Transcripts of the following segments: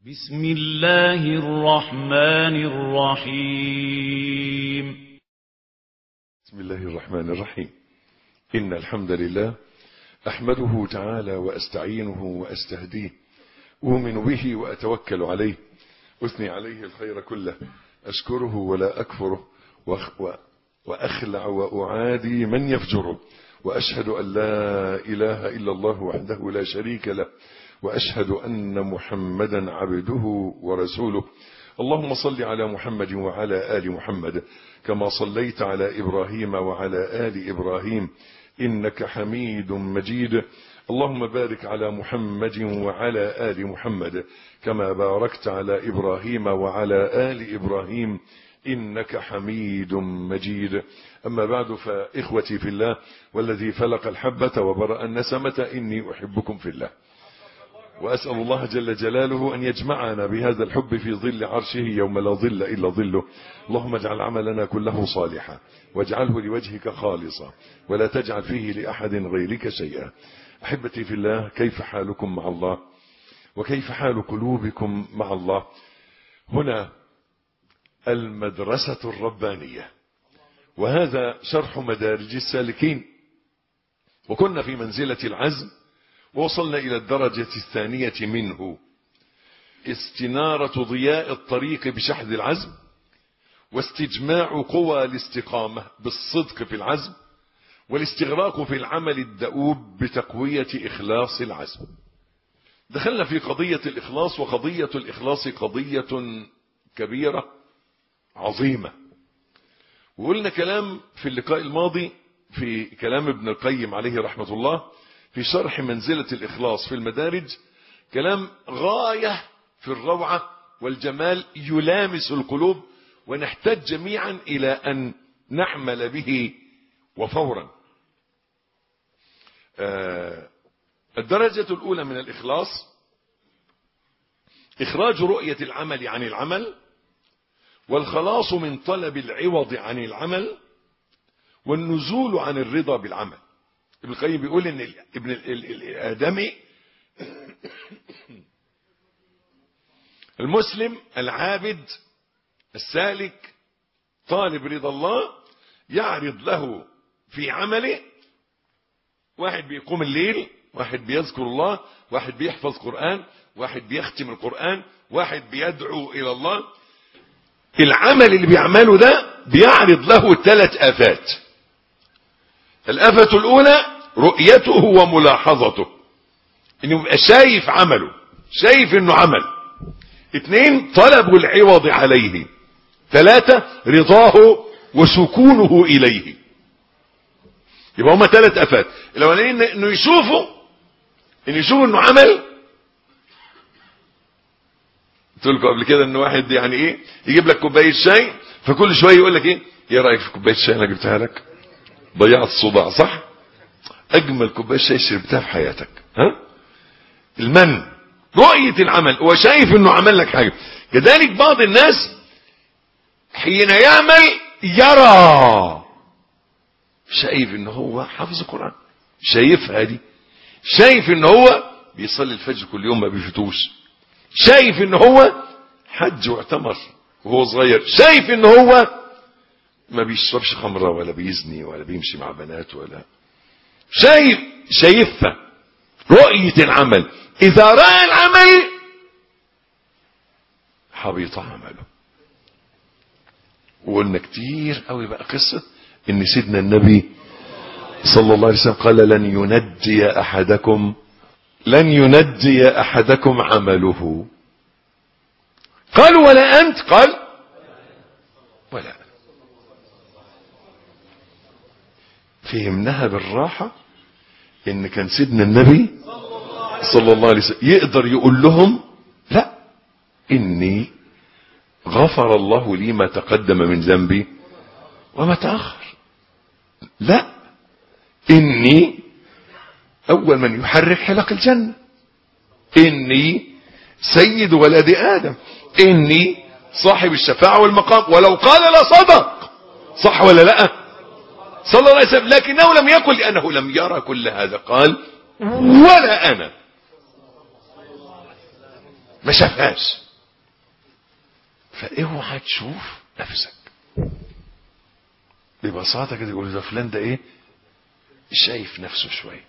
بسم الله الرحمن الرحيم. بسم الله الرحمن الرحيم. إن الحمد لله أحمده تعالى وأستعينه وأستهديه، أؤمن به وأتوكل عليه، أثني عليه الخير كله، أشكره ولا أكفره، وأخلع وأعادي من يفجره، وأشهد أن لا إله إلا الله وحده لا شريك له، وأشهد أن محمدا عبده ورسوله. اللهم صل على محمد وعلى آل محمد كما صليت على إبراهيم وعلى آل إبراهيم إنك حميد مجيد. اللهم بارك على محمد وعلى آل محمد كما باركت على إبراهيم وعلى آل إبراهيم إنك حميد مجيد. أما بعد، فإخوتي في الله والذي فلق الحبة وبرأ النسمة إني أحبكم في الله، وأسأل الله جل جلاله أن يجمعنا بهذا الحب في ظل عرشه يوم لا ظل إلا ظله. اللهم اجعل عملنا كله صالحا واجعله لوجهك خالصا ولا تجعل فيه لأحد غيرك شيئا. أحبتي في الله، كيف حالكم مع الله وكيف حال قلوبكم مع الله؟ هنا المدرسة الربانية، وهذا شرح مدارج السالكين. وكنا في منزلة العزم ووصلنا إلى الدرجة الثانية منه، استنارة ضياء الطريق بشحذ العزم، واستجماع قوى الاستقامة بالصدق في العزم، والاستغراق في العمل الدؤوب بتقوية إخلاص العزم. دخلنا في قضية الإخلاص، وقضية الإخلاص قضية كبيرة عظيمة. وقلنا كلام في اللقاء الماضي في كلام ابن القيم عليه رحمة الله في شرح منزلة الإخلاص في المدارج، كلام غاية في الروعة والجمال يلامس القلوب، ونحتاج جميعا إلى أن نعمل به وفورا. الدرجة الأولى من الإخلاص إخراج رؤية العمل عن العمل، والخلاص من طلب العوض عن العمل، والنزول عن الرضا بالعمل. ابن القيم بيقول ان ابن الآدمي المسلم العابد السالك طالب رضا الله يعرض له في عمله، واحد بيقوم الليل، واحد بيذكر الله، واحد بيحفظ قرآن، واحد بيختم القرآن، واحد بيدعو إلى الله. العمل اللي بيعمله ده بيعرض له 3 آفات. الآفة الأولى رؤيته وملاحظته، انه يبقى شايف عمله، شايف انه عمل. 2 طلب العوض عليه. 3 رضاه وسكونه إليه. يبقى هما 3 آفات. الأولاني انه يشوف انه عمل. قلت لكم قبل كده ان واحد يعني ايه يجيب لك كوبايه شاي، فكل شويه يقول لك ايه رايك في كوبايه الشاي اللي جبتها لك؟ ضيعت الصداع، صح؟ اجمل كوبايه شاي شربتها في حياتك. المن رؤيه العمل، هو شايف انه عمل لك حاجه. كذلك بعض الناس حين يعمل يرى، شايف انه هو حافظ القران، شايفها دي، شايف انه هو بيصلي الفجر كل يوم ما بيفوتوش، شايف انه هو حج واعتمر وهو صغير، شايف انه هو ما بيشربش خمره ولا بيزني ولا بيمشي مع بنات ولا شايفها رؤية العمل. اذا رأى العمل حبط عمله. وقلنا كتير قوي بقى قصة ان سيدنا النبي صلى الله عليه وسلم قال لن ينجي احدكم عمله. قالوا ولا انت؟ قال ولا أنا. فهمناها بالراحة ان كان سيدنا النبي صلى الله عليه وسلم يقدر يقول لهم لا، اني غفر الله لي ما تقدم من ذنبي وما تأخر. لا، اني اول من يحرك حلق الجنة، اني سيد ولد ادم، اني صاحب الشفاعة والمقام، ولو قال لصدق. صح ولا لا؟ صلى الله عليه وسلم. لكنه لم يقل لأنه لم يرى كل هذا، قال ولا أنا. ما شافهاش. فاوعى تشوف نفسك ببساطة كده. يقول ده فلان ده ايه؟ شايف نفسه شوية.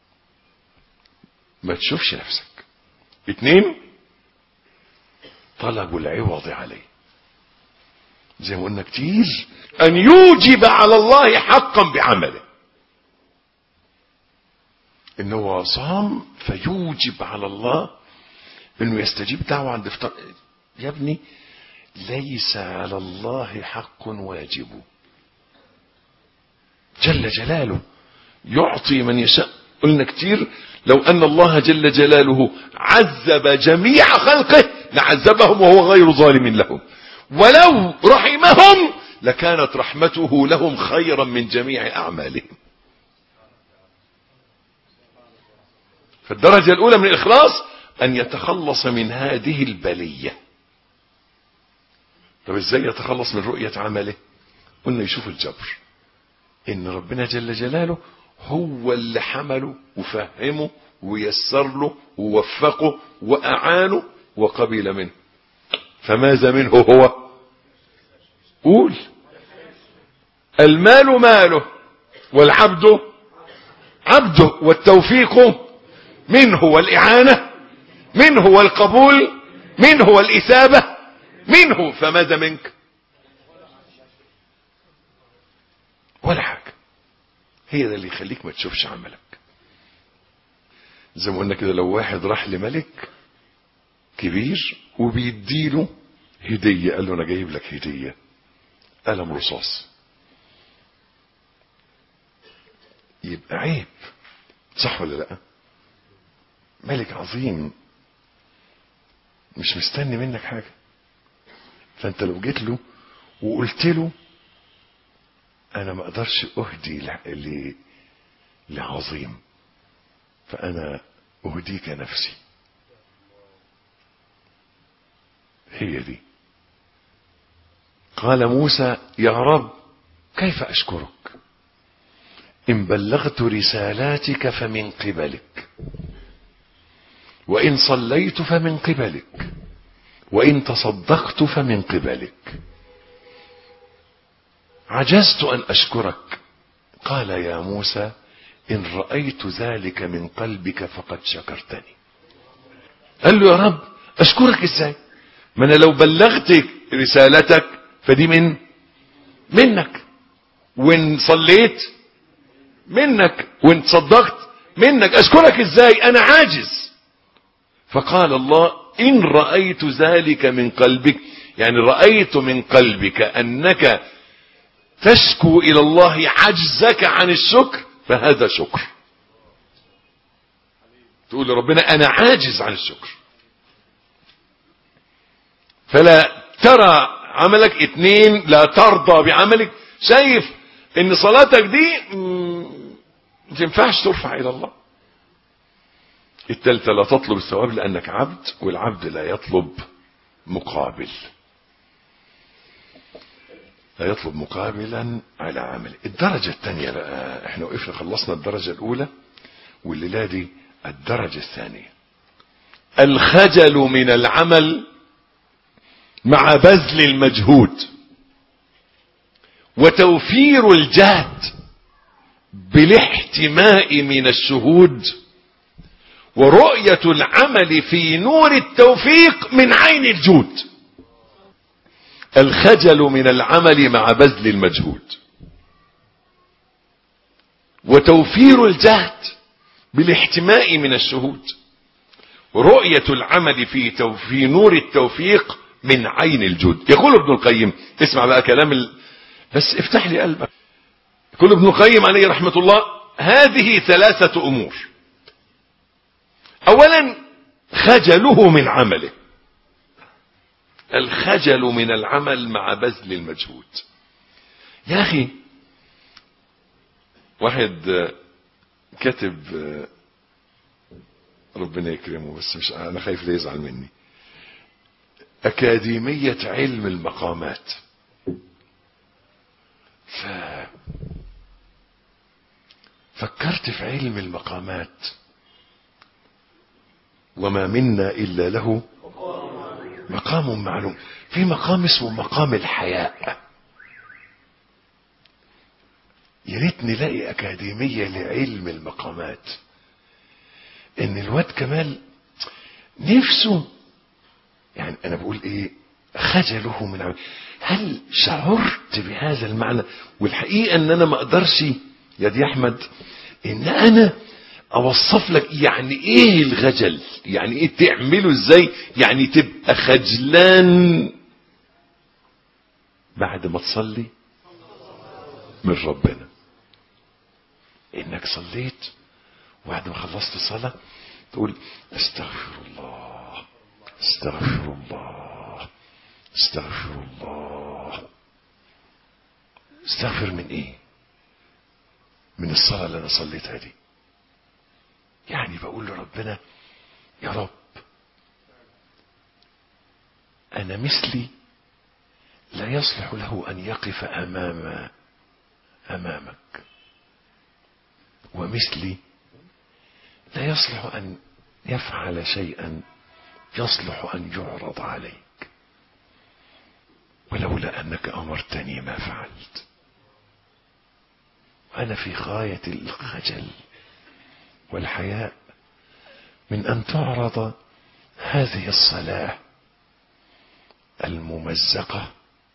ما تشوفش نفسك. 2، طلب العوض عليه. زي ما قلنا كتير، ان يوجب على الله حقا بعمله. ان هو صام فيوجب على الله انه يستجيب دعوة عند افطار. يا ابني ليس على الله حق واجب، جل جلاله يعطي من يشاء. قلنا كتير لو ان الله جل جلاله عذب جميع خلقه لعذبهم وهو غير ظالم لهم، ولو رحمهم لكانت رحمته لهم خيرا من جميع اعمالهم. فالدرجة الاولى من الاخلاص ان يتخلص من هذه البلية. طب ازاي يتخلص من رؤية عمله؟ قلنا يشوف الجبر، ان ربنا جل جلاله هو اللي حمله وفهمه ويسر له ووفقه واعانه وقبل منه. فماذا منه هو؟ قول. المال ماله والعبد عبده، والتوفيق منه والاعانة منه والقبول منه والاثابة منه. فماذا منك؟ ولا حاجة. هي ده اللي يخليك ما تشوفش عملك. زي ما قلنا كده، لو واحد راح لملك كبير وبيديله هدية، قال له انا جايب لك هدية قلم رصاص، يبقى عيب، صح ولا لا؟ ملك عظيم مش مستني منك حاجة. فانت لو جيت له وقلت له انا ما اقدرش اهدي لعظيم، فانا اهديك نفسي، هي دي. قال موسى يا رب كيف اشكرك ان بلغت رسالاتك فمن قبلك، وان صليت فمن قبلك، وان تصدقت فمن قبلك، عجزت ان اشكرك. قال يا موسى ان رأيت ذلك من قلبك فقد شكرتني. قال له يا رب اشكرك ازاي؟ ما انا لو بلغت رسالتك فدي منك، وان صليت منك، وان تصدقت منك، اشكرك ازاي؟ انا عاجز. فقال الله ان رأيت ذلك من قلبك، يعني رأيت من قلبك انك تشكو الى الله عجزك عن الشكر، فهذا شكر. تقول لربنا انا عاجز عن الشكر. فلا ترى عملك. 2، لا ترضى بعملك. شايف ان صلاتك دي ما تنفعش ترفع الى الله. 3، لا تطلب الثواب لانك عبد، والعبد لا يطلب مقابل، لا يطلب مقابلا على عمله. الدرجة الثانية بقى، احنا وقفنا خلصنا الدرجة الاولى، والليلة دي الدرجة الثانية، الخجل من العمل مع بذل المجهود، وتوفير الجهد بالاحتماء من الشهود، ورؤية العمل في نور التوفيق من عين الجود. الخجل من العمل مع بذل المجهود، وتوفير الجهد بالاحتماء من الشهود، ورؤية العمل في نور التوفيق من عين الجود. يقول ابن القيم، اسمع بقى كلام بس افتح لي قلبك. يقول ابن القيم عليه رحمة الله هذه 3 امور. اولا خجله من عمله، الخجل من العمل مع بذل المجهود. يا اخي واحد كاتب، ربنا يكرمه بس مش انا خايف لا يزعل مني، أكاديمية علم المقامات. فكرت في علم المقامات، وما منا إلا له مقام معلوم. في مقام اسمه مقام الحياء. يا ريت نلاقي أكاديمية لعلم المقامات. إن الواد كمال نفسه، يعني أنا بقول إيه، خجله من عمل. هل شعرت بهذا المعنى؟ والحقيقة إن أنا ما أقدرش يا دي أحمد إن أنا أوصف لك يعني إيه الخجل، يعني إيه تعمله إزاي، يعني تبقى خجلان بعد ما تصلي من ربنا. إنك صليت وبعد ما خلصت الصلاة تقول استغفر الله استغفر الله استغفر الله. استغفر من ايه؟ من الصلاة اللي انا صليتها دي. يعني بقول لربنا يا رب انا مثلي لا يصلح له ان يقف امامك، ومثلي لا يصلح ان يفعل شيئا يصلح ان يعرض عليك، ولولا انك امرتني ما فعلت. انا في غاية الخجل والحياء من ان تعرض هذه الصلاة الممزقة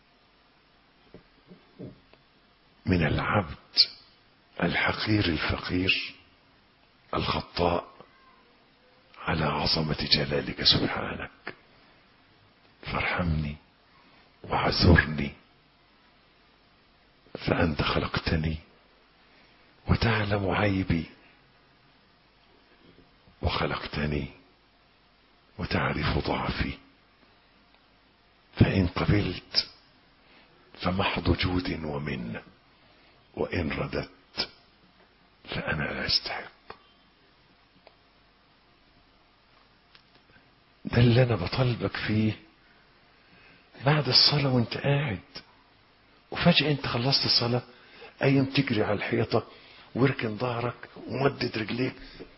من العبد الحقير الفقير الخطاء على عظمة جلالك سبحانك. فارحمني واعذرني، فأنت خلقتني وتعلم عيبي، وخلقتني وتعرف ضعفي، فإن قبلت فمحض جود ومنة، وإن رددت فأنا لا أستحق. ده اللي أنا بطلبك فيه بعد الصلاة وانت قاعد، وفجأة انت خلصت الصلاة قايم تجري على الحيطة واركن ظهرك ومدد رجليك.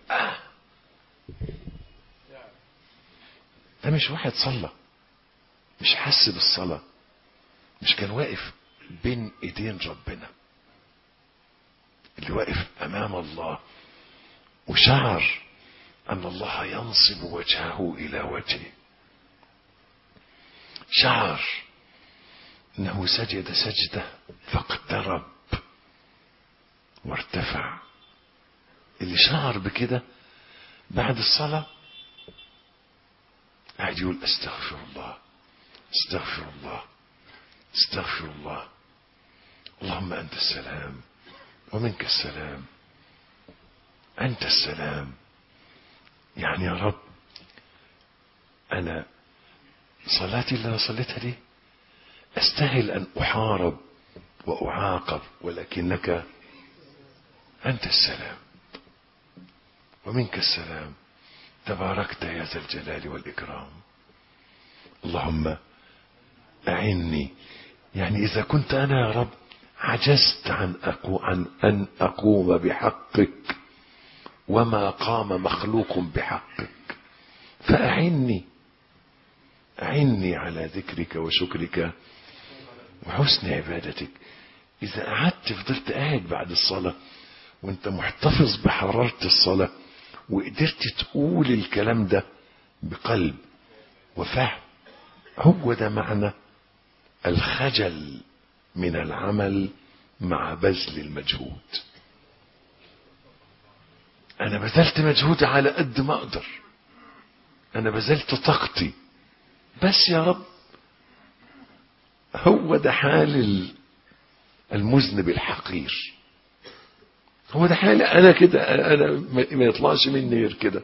ده مش واحد صلى، مش حس بالصلاة، مش كان واقف بين ايدين ربنا، اللي واقف امام الله وشعر ان الله ينصب وجهه الى وجهه، شعر انه سجد سجدة فاقترب وارتفع. اللي شعر بكده بعد الصلاة قاعد يقول استغفر الله استغفر الله استغفر الله، اللهم انت السلام ومنك السلام، انت السلام. يعني يا رب انا صلاتي اللي انا صليتها دي استاهل ان احارب واعاقب، ولكنك انت السلام ومنك السلام، تباركت يا ذا الجلال والاكرام. اللهم اعني. يعني اذا كنت انا يا رب عجزت عن ان اقوم بحقك وما قام مخلوق بحقك، فاعني على ذكرك وشكرك وحسن عبادتك. إذا قعدت فضلت قاعد بعد الصلاة وانت محتفظ بحرارة الصلاة وقدرت تقول الكلام ده بقلب وفهم، هو ده معنى الخجل من العمل مع بذل المجهود. أنا بذلت مجهود على قد ما أقدر، أنا بذلت طاقتي، بس يا رب هو ده حال المذنب الحقير، هو ده حال أنا كده، أنا ما يطلعش مني غير كده.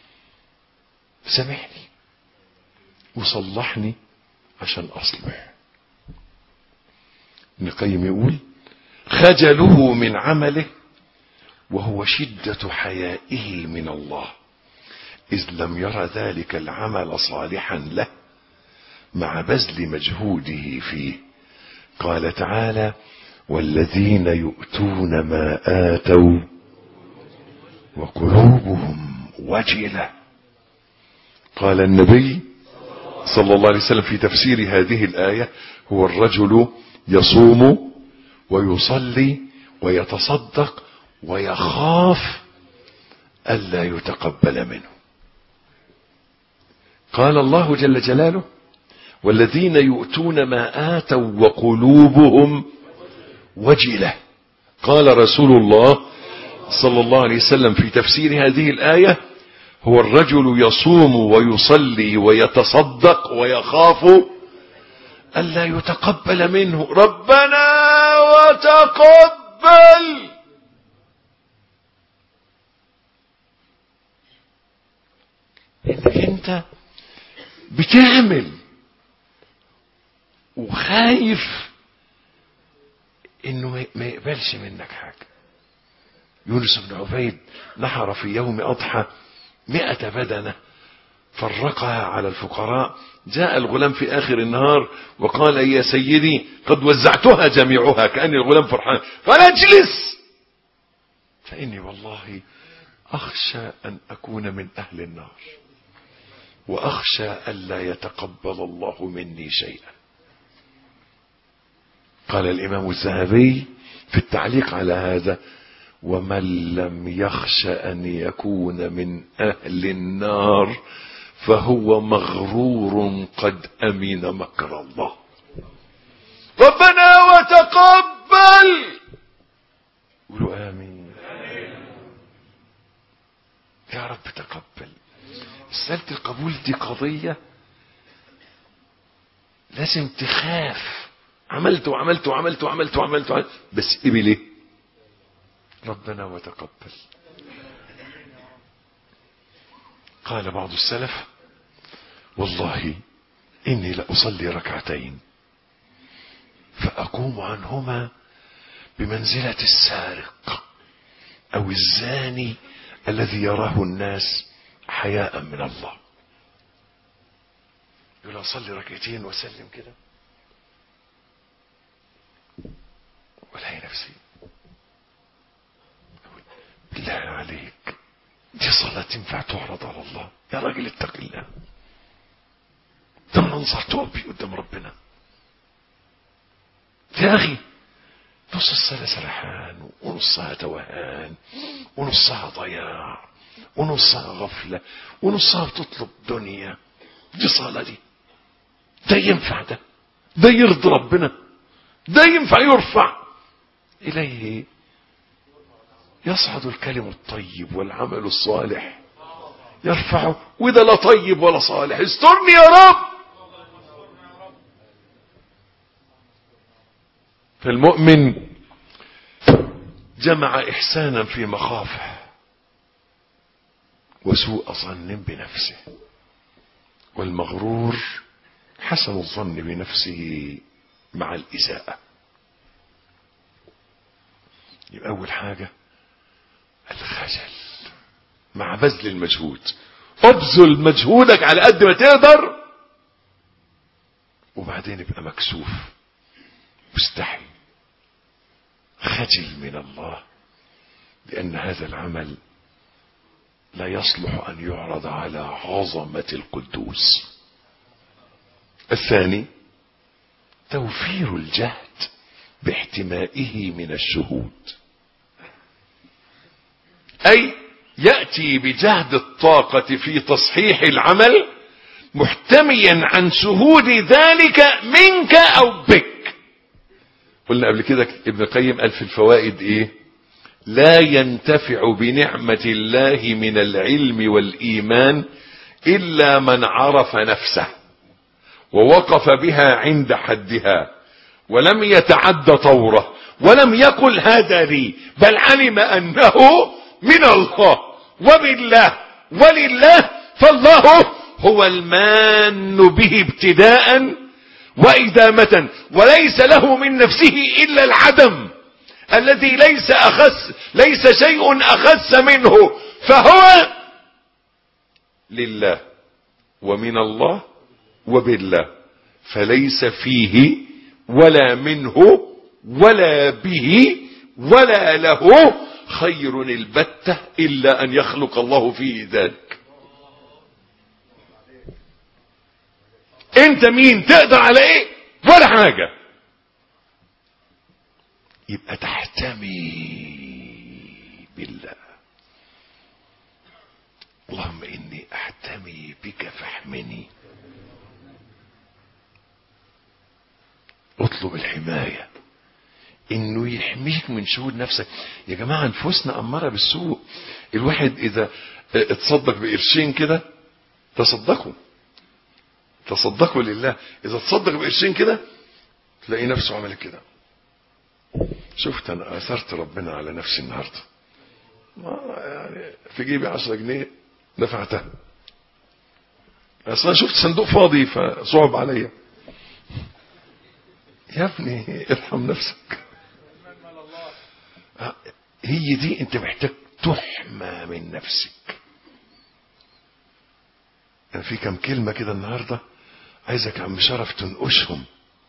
سامحني وصلحني عشان أصلح. ابن القيم يقول خجله من عمله وهو شدة حيائه من الله، إذ لم ير ذلك العمل صالحا له مع بذل مجهوده فيه. قال تعالى والذين يؤتون ما آتوا وقلوبهم وجلة. قال النبي صلى الله عليه وسلم في تفسير هذه الآية: هو الرجل يصوم ويصلي ويتصدق ويخاف ألا يتقبل منه. قال الله جل جلاله: والذين يؤتون ما آتوا وقلوبهم وجلة. قال رسول الله صلى الله عليه وسلم في تفسير هذه الآية: هو الرجل يصوم ويصلي ويتصدق ويخاف ألا يتقبل منه. ربنا وتقبل. انك انت بتعمل وخايف انه ما يقبلش منك حاجة. يونس بن عبيد نحر في يوم أضحى 100 بدنة فرقها على الفقراء. جاء الغلام في آخر النهار وقال: يا سيدي قد وزعتها جميعها. كأن الغلام فرحان. قال: اجلس فإني والله أخشى أن أكون من أهل النار وأخشى ألا يتقبل الله مني شيئا. قال الإمام الذهبي في التعليق على هذا: ومن لم يخش أن يكون من أهل النار فهو مغرور قد أمن مكر الله. ربنا وتقبل. قولوا آمين. يا رب تقبل. مسألة القبول دي قضية لازم تخاف. عملت بس قبل ايه؟ ربنا وتقبل. قال بعض السلف: والله إني لأصلي ركعتين فأقوم عنهما بمنزلة السارق أو الزاني الذي يراه الناس حياء من الله. يقول: أصلي ركعتين وأسلم كده ولاقي نفسي: بالله عليك دي صلاة تنفع تعرض على الله؟ يا راجل اتق الله. ده منظر توبي قدام ربنا. يا أخي نص الصلاة سرحان ونصها توهان ونصها ضياع ونصها غفلة ونصها بتطلب دنيا. دي صلاة دي؟ ده ينفع؟ ده يرضي ربنا؟ ده ينفع يرفع إليه يصعد الكلم الطيب والعمل الصالح يرفعه؟ وده لا طيب ولا صالح. استرني يا رب. فالمؤمن جمع إحسانا في مخافه وسوء ظن بنفسه، والمغرور حسن الظن بنفسه مع الإساءة. يبقى أول حاجة الخجل مع بذل المجهود. ابذل مجهودك على قد ما تقدر، وبعدين يبقى مكسوف مستحي خجل من الله، لأن هذا العمل لا يصلح أن يعرض على عظمة القدوس. الثاني توفير الجهد باحتمائه من الشهود، أي يأتي بجهد الطاقة في تصحيح العمل محتميا عن شهود ذلك منك أو بك. قلنا قبل كده ابن القيم قال في الفوائد ايه؟ لا ينتفع بنعمة الله من العلم والإيمان إلا من عرف نفسه ووقف بها عند حدها ولم يتعد طوره ولم يقل هذا لي، بل علم أنه من الله وبالله ولله، فالله هو المان به ابتداء وإدامة، وليس له من نفسه إلا العدم الذي ليس شيء أخس منه، فهو لله ومن الله وبالله، فليس فيه ولا منه ولا به ولا له خير البتة إلا أن يخلق الله فيه ذلك. انت مين؟ تقدر على ايه؟ ولا حاجة. يبقى تحتمي بالله. اللهم اني احتمي بك فاحمني. اطلب الحماية، انه يحميك من شهود نفسك. يا جماعة نفوسنا امارة بالسوء. الواحد اذا اتصدق بقرشين كده، تصدقوا لله. اذا تصدق بقرشين كده تلاقي نفسه عمل كده. شفت انا اثرت ربنا على نفسي النهارده، يعني في جيبي 10 جنيه دفعتها، اصلا شفت صندوق فاضي فصعب عليا. يا ابني ارحم نفسك. هي دي انت محتاج تحمى من نفسك. انا في كم كلمة كده النهاردة عايزك يا عم شرف تنقشهم.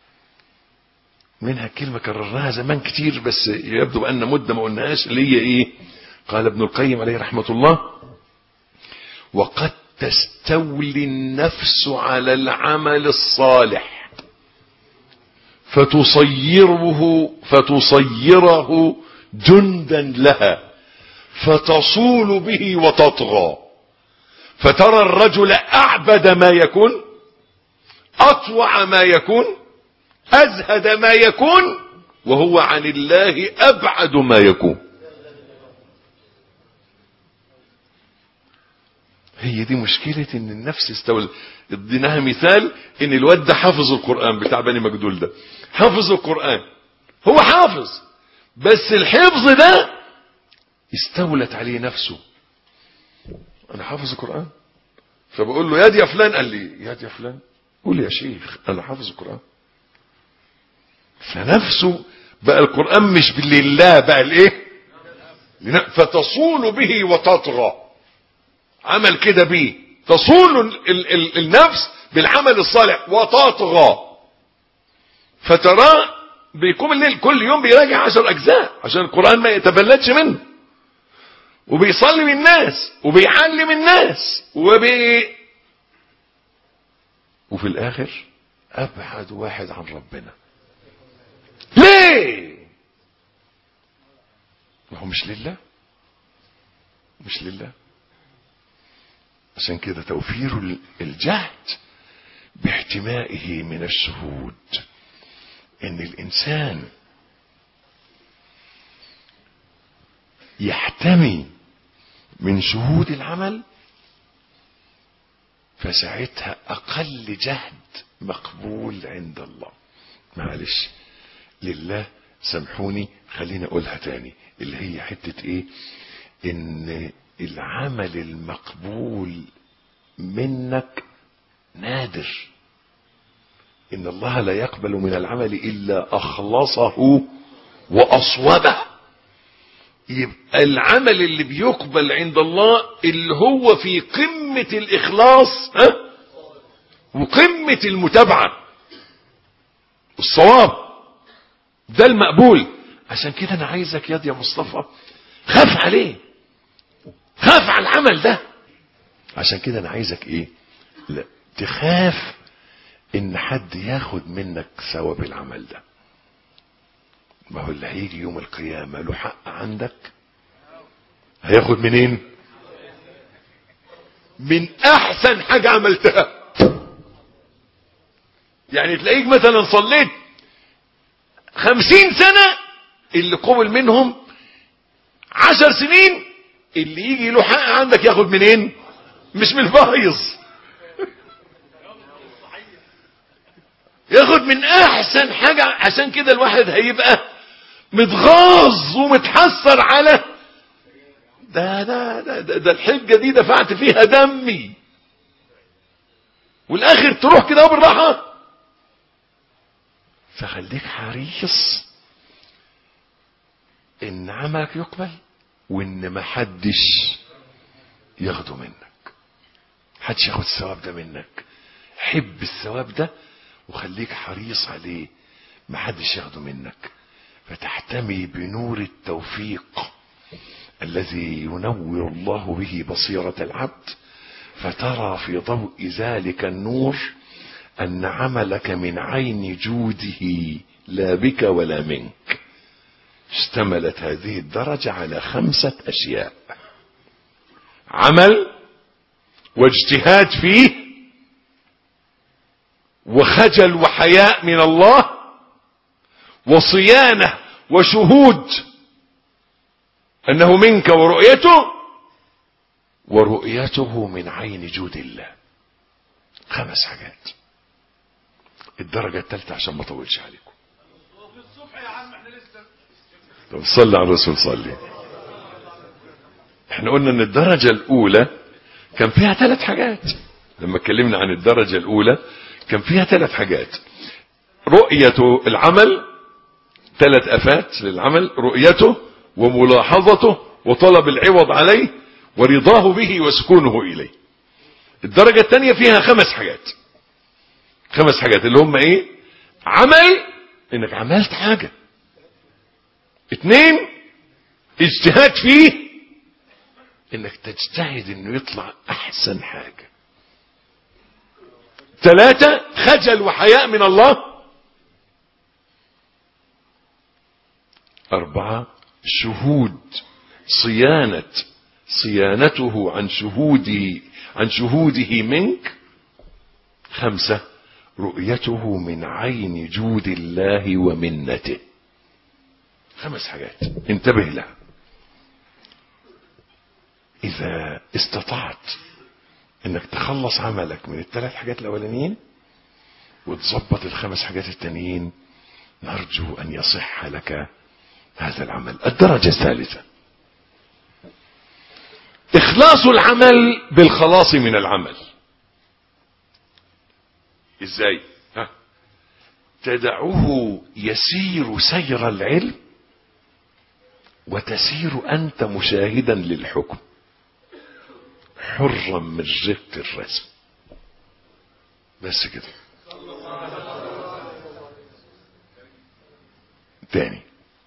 منها كلمة كررناها زمان كتير بس يبدو بأن مدة ما قلناهاش، اللي هي ايه؟ قال ابن القيم عليه رحمة الله: وقد تستولي النفس على العمل الصالح فتصيره جندا لها فتصول به وتطغى، فترى الرجل أعبد ما يكون، أطوع ما يكون، أزهد ما يكون، وهو عن الله أبعد ما يكون. هي دي مشكلة ان النفس استولى. اديناها مثال ان الواد ده حافظ القرآن بتاع بني مجدول ده، حافظ القرآن، هو حافظ بس الحفظ ده استولت عليه نفسه. انا حافظ القرآن، فبقول له يا فلان، قال لي يا فلان قول يا شيخ انا حافظ القرآن. فنفسه بقى القرآن مش لله، بقى الايه؟ فتصول به وتطغى. عمل كده بيه، تصول النفس بالعمل الصالح وتطغى، فتراه بيقوم الليل كل يوم بيراجع 10 أجزاء عشان القرآن ما يتبلدش منه، وبيصلي من الناس وبيعلم الناس وفي الآخر أبعد واحد عن ربنا. ليه؟ ما هو مش لله، مش لله. عشان كده توفير الجهد باحتمائه من الشهود، ان الانسان يحتمي من شهود العمل، فساعتها اقل جهد مقبول عند الله. معلش لله سامحوني خليني اقولها تاني، اللي هي حتة ايه؟ ان العمل المقبول منك نادر. ان الله لا يقبل من العمل الا اخلصه واصوبه. يبقى العمل اللي بيقبل عند الله اللي هو في قمة الاخلاص وقمة المتابعة الصواب، ده المقبول. عشان كده انا عايزك يا مصطفى خاف عليه، خاف على العمل ده. عشان كده انا عايزك ايه؟ لا تخاف ان حد ياخد منك ثواب العمل ده. ما هو اللي هيجي يوم القيامة له حق عندك، هياخد منين؟ من احسن حاجة عملتها. يعني تلاقيك مثلا صليت 50 سنة، اللي قبل منهم 10 سنين، اللي يجي له حق عندك ياخد منين؟ مش من البايظ، ياخد من احسن حاجة. عشان كده الواحد هيبقى متغاظ ومتحسر على ده الحجة دي دفعت فيها دمي، والاخر تروح كده بالراحة. فخليك حريص ان عملك يقبل، وان ما حدش ياخده منك، حدش ياخد الثواب ده منك. حب الثواب ده وخليك حريص عليه، ما حدش ياخده منك، فتحتمي بنور التوفيق الذي ينور الله به بصيرة العبد، فترى في ضوء ذلك النور أن عملك من عين جوده لا بك ولا منك. اشتملت هذه الدرجة على 5 أشياء: عمل، واجتهاد فيه، وخجل وحياء من الله، وصيانة وشهود أنه منك، ورؤيته من عين جود الله. 5 حاجات. الدرجة الثالثة عشان ما اطولش عليكم. طب صلي على الرسول صلي. احنا قلنا ان الدرجة الاولى كان فيها 3 حاجات. لما اتكلمنا عن الدرجة الاولى كان فيها 3 حاجات: رؤية العمل، 3 آفات للعمل: رؤيته وملاحظته وطلب العوض عليه ورضاه به وسكونه إليه. الدرجة الثانية فيها 5 حاجات. 5 حاجات اللي هم ايه؟ عمل، انك عملت حاجة. 2 اجتهاد فيه، انك تجتهد انه يطلع احسن حاجة. 3 خجل وحياء من الله. 4 شهود، صيانته عن شهوده منك. 5 رؤيته من عين جود الله ومنته. 5 حاجات انتبه لها. إذا استطعت انك تخلص عملك من ال3 حاجات الاولانيين وتظبط ال5 حاجات التانيين، نرجو ان يصح لك هذا العمل. الدرجة الثالثة: اخلاص العمل بالخلاص من العمل. ازاي؟ تدعه يسير سير العلم وتسير انت مشاهدا للحكم حرا من رق الرسم. بس كده. تاني: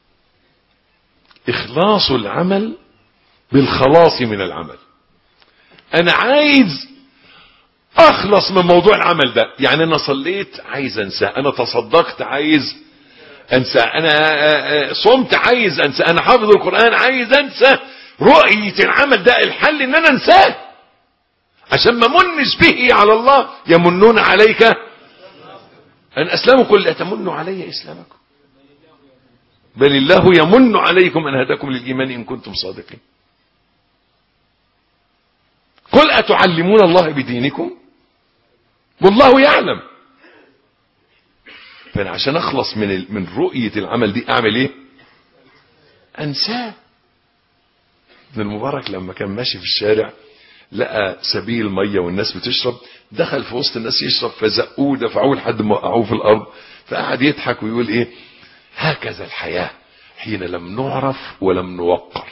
اخلاص العمل بالخلاص من العمل. انا عايز اخلص من موضوع العمل ده. يعني انا صليت عايز انسى، انا تصدقت عايز انسى، انا صمت عايز انسى، انا حافظ القرآن عايز انسى. رؤية العمل ده الحل ان انا انساه عشان ما منش به على الله. يمنون عليك ان اسلموا، قل لا تمنوا علي اسلامكم بل الله يمن عليكم ان هداكم للايمان ان كنتم صادقين. قل اتعلمون الله بدينكم والله يعلم. فانا عشان اخلص من رؤية العمل دي اعمل ايه؟ انساه. ابن المبارك لما كان ماشي في الشارع لقى سبيل مية والناس بتشرب، دخل في وسط الناس يشرب فزقوه دفعوه لحد ما وقعوه في الارض، فقعد يضحك ويقول ايه؟ هكذا الحياة حين لم نعرف ولم نوقر.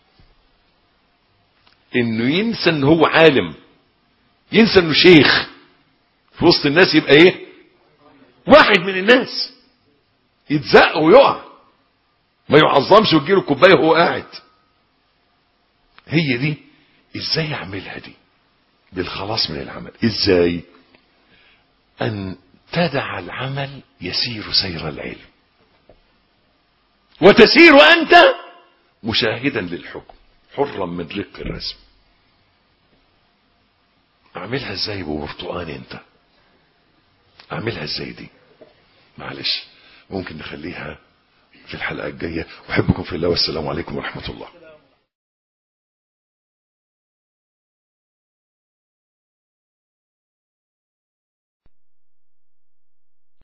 انه ينسى ان هو عالم، ينسى انه شيخ في وسط الناس، يبقى ايه؟ واحد من الناس، يتزق ويقع، ما يعظمش وتجيله الكوبايه وهو قاعد. هي دي ازاي اعملها دي بالخلاص من العمل؟ ازاي؟ ان تدع العمل يسير سير العلم وتسير انت مشاهدا للحكم حرا من رق الرسم. اعملها ازاي ببرتقان انت؟ اعملها ازاي دي؟ معلش ممكن نخليها في الحلقة الجاية. احبكم في الله والسلام عليكم ورحمة الله.